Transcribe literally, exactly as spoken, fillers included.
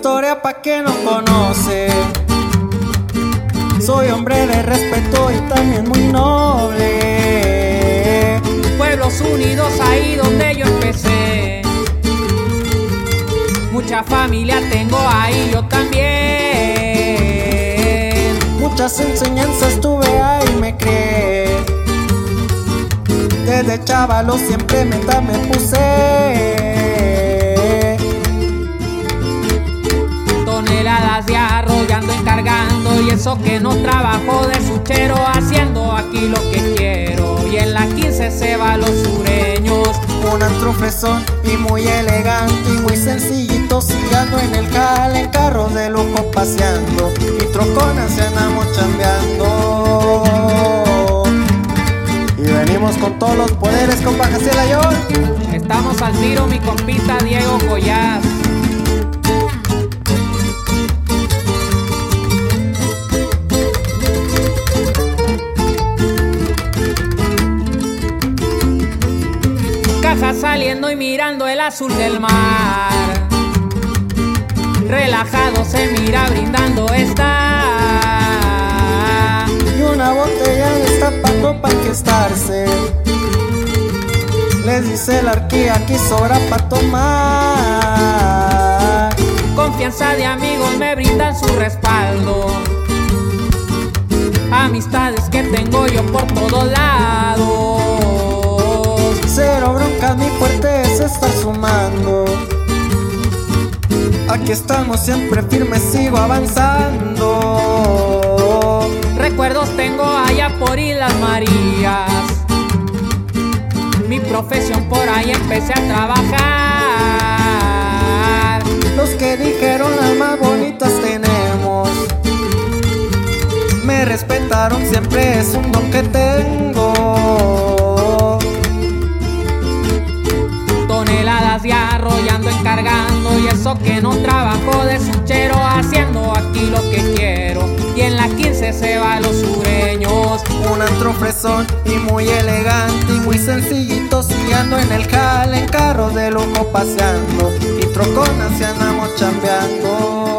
historia pa' que no conoce. Soy hombre de respeto y también muy noble. Pueblos Unidos, ahí donde yo empecé. Mucha familia tengo ahí, yo también. Muchas enseñanzas tuve ahí, me crié. Desde chavalo siempre meta me puse. Toneladas de arroz ya ando encargando, y eso que no trabajo de suchero, haciendo aquí lo que quiero. Y en la quince se va los sureños. Un antro fresón y muy elegante y muy sencillito, siguiendo en el jale, en carros de lujo paseando, y troconas se andamos chambeando. Y venimos con todos los poderes, compa Jaciel Ayón. Estamos al tiro, mi compita Diego Collaz. Casa saliendo y mirando el azul del mar. Relajado se mira, brindando está. Y una botella destapando pa' enquistarse. Les dice la arquía, aquí sobra pa' tomar. Confianza de amigos me brindan su respaldo. Amistades que tengo yo por todos lados. Cero broncas, mi fuerte es estar sumando. Aquí estamos siempre firmes, sigo avanzando. Recuerdos tengo allá por Islas Marías. Mi profesión por ahí empecé a trabajar. Los que dijeron las más bonitas tenemos. Me respetaron, siempre es un don que tengo. Toneladas de arroz ya ando encargando, y eso que no trabajo de suchero, haciendo aquí lo que quiero. Y en la quince se va los sureños. Un antro fresón y muy elegante y muy sencillito, siguiendo en el jale, en carros de lujo paseando, y troconas se andamos chambeando.